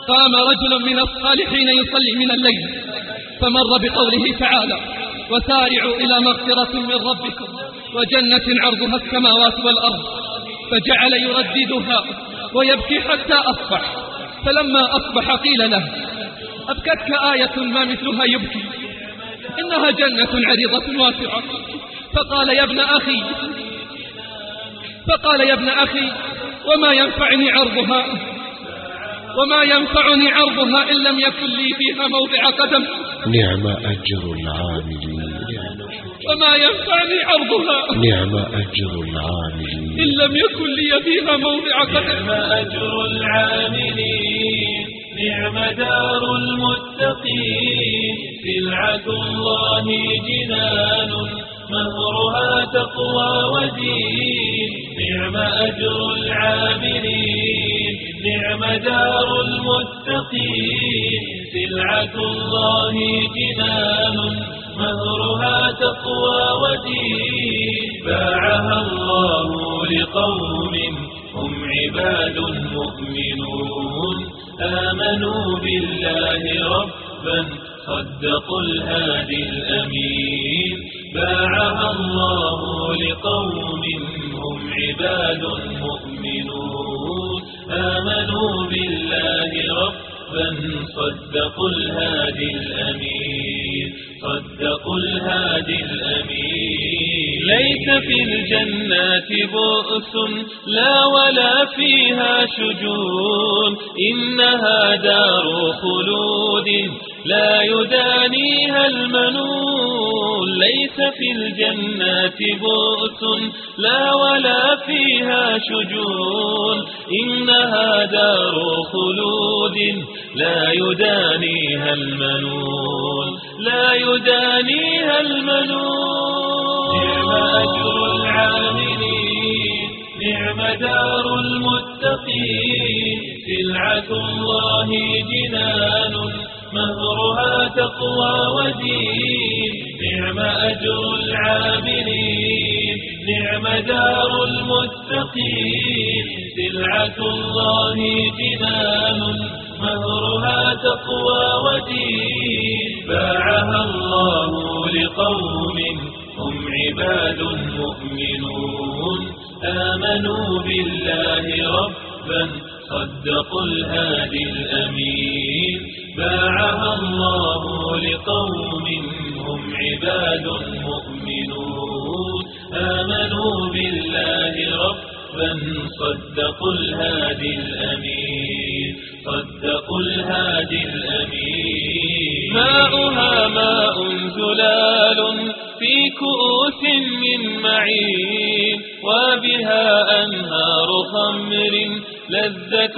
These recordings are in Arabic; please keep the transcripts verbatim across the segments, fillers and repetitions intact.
قام رجل من الصالحين يصلي من الليل فمر بقوله تعالى وسارعوا إلى مغفرة من ربكم وجنة عرضها السماوات والأرض، فجعل يرددها ويبكي حتى أصبح. فلما أصبح قيل له أبكتك آية ما مثلها يبكي؟ إنها جنة عريضة واسعة. فقال يا ابن أخي فقال يا ابن أخي وما ينفعني عرضها وما ينفعني عرضها إن لم يكن لي فيها موضع قدم. نعم أجر العاملين. وما ينفعني عرضها نعم أجر العاملين إن لم يكن لي فيها موضع قدم. نعم أجر العاملين نعم دار المتقين سلعة الله جنان مهرها تقوى ودين. نعم أجر العاملين نعم دار المتقين سلعة الله جنان مهرها تقوى ودين. باعها الله لقوم هم عباد مؤمنون آمنوا بالله ربا صدقوا الهادي الأمين. باعها الله لقوم هم عباد مؤمنون آمنوا بالله ربا صدقوا الهادي الأمين. صدقوا الهادي الأمين. ليس في الجنات بؤس لا ولا فيها شجون إنها دار خلود لا يدانيها المنون. ليس في الجنات بؤس لا ولا فيها شجون إنها دار خلود لا يدانيها المنون. لا يدانيها المنون. نعم أجر العاملين نعم دار المتقين سلعة الله جنان مهرها تقوى ودين. نعم أجر العاملين نعم دار المتقين سلعة الله جنان مهرها تقوى ودين. باعها الله لقوم هم عباد مؤمنون آمنوا بالله ربا صدقوا الهادي الأمين. باعها الله لقوم هم عباد مؤمنون آمنوا بالله ربا صدقوا الهادي الأمين. صدقوا الهادي الأمين. ماؤها ماء زلال في كؤوس من معين وبها أنهار خمر لذة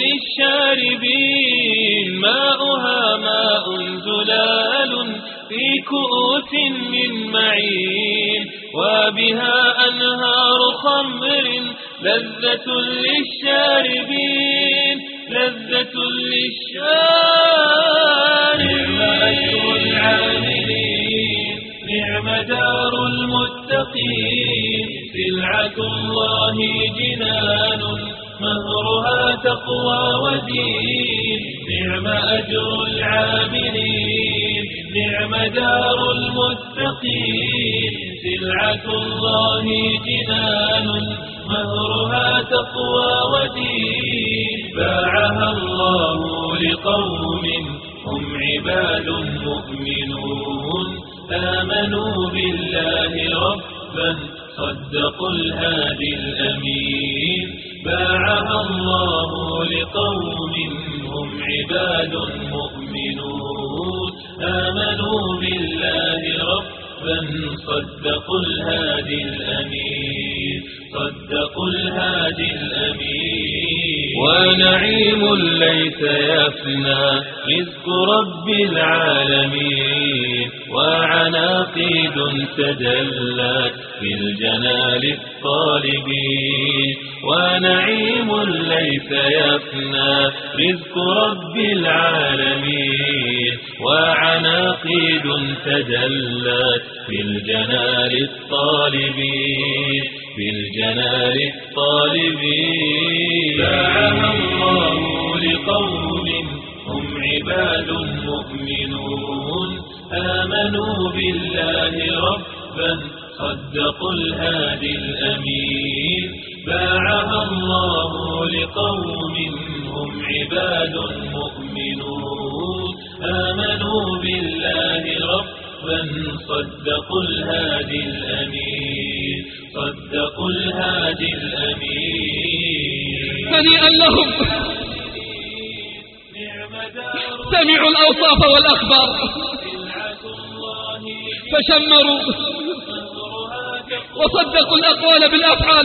للشاربين. ماؤها ماء زلال في كؤوس من معين وبها أنهار خمر لذة للشاربين. لذة للشاربين. نعم أجر العاملين نعم دار المتقين سلعة الله جنان مهرها تقوى ودين. نعم أجر العاملين نعم دار المتقين سلعة الله جنان مهرها تقوى ودين. باعها الله لقوم هم عباد مؤمنون آمنوا بالله ربا صدقوا الهادي الأمين. باعها الله لقوم هم عباد مؤمنون آمنوا بالله ربا صدقوا الهادي الأمين. صدقوا الهادي الأمين. ونعيم ليس يفنى رزق رب العالمين وعناقيد تجلت في الجنال الطالبين. ونعيم ليس يفنى رزق رب العالمين وعناقيد تجلت في الجنال الطالبين. في الجنال الطالبين. باعها الله لقوم عباد مؤمنون آمنوا بالله ربا صدقوا الهادي الأمين باعها الله لقوم هم عباد مؤمنون آمنوا بالله ربا صدقوا الهادي الأمين صدقوا الهادي الأمين هنيئا لهم سمعوا الأوصاف والأخبار فشمروا وصدقوا الأقوال بالأفعال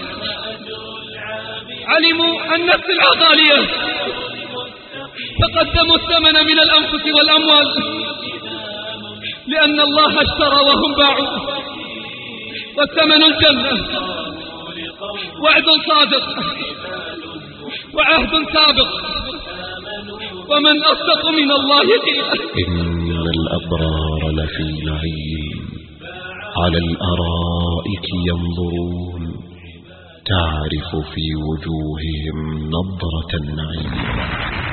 علموا أن السلعة غالية فقدموا الثمن من الأنفس والأموال لأن الله اشترى وهم باعوا والثمن الجنة وعد صادق وعهد سابق ومن أصدق من الله قيلا. إن الأبرار لفي نعيم على الأرائك ينظرون تعرف في وجوههم نضرة النعيم.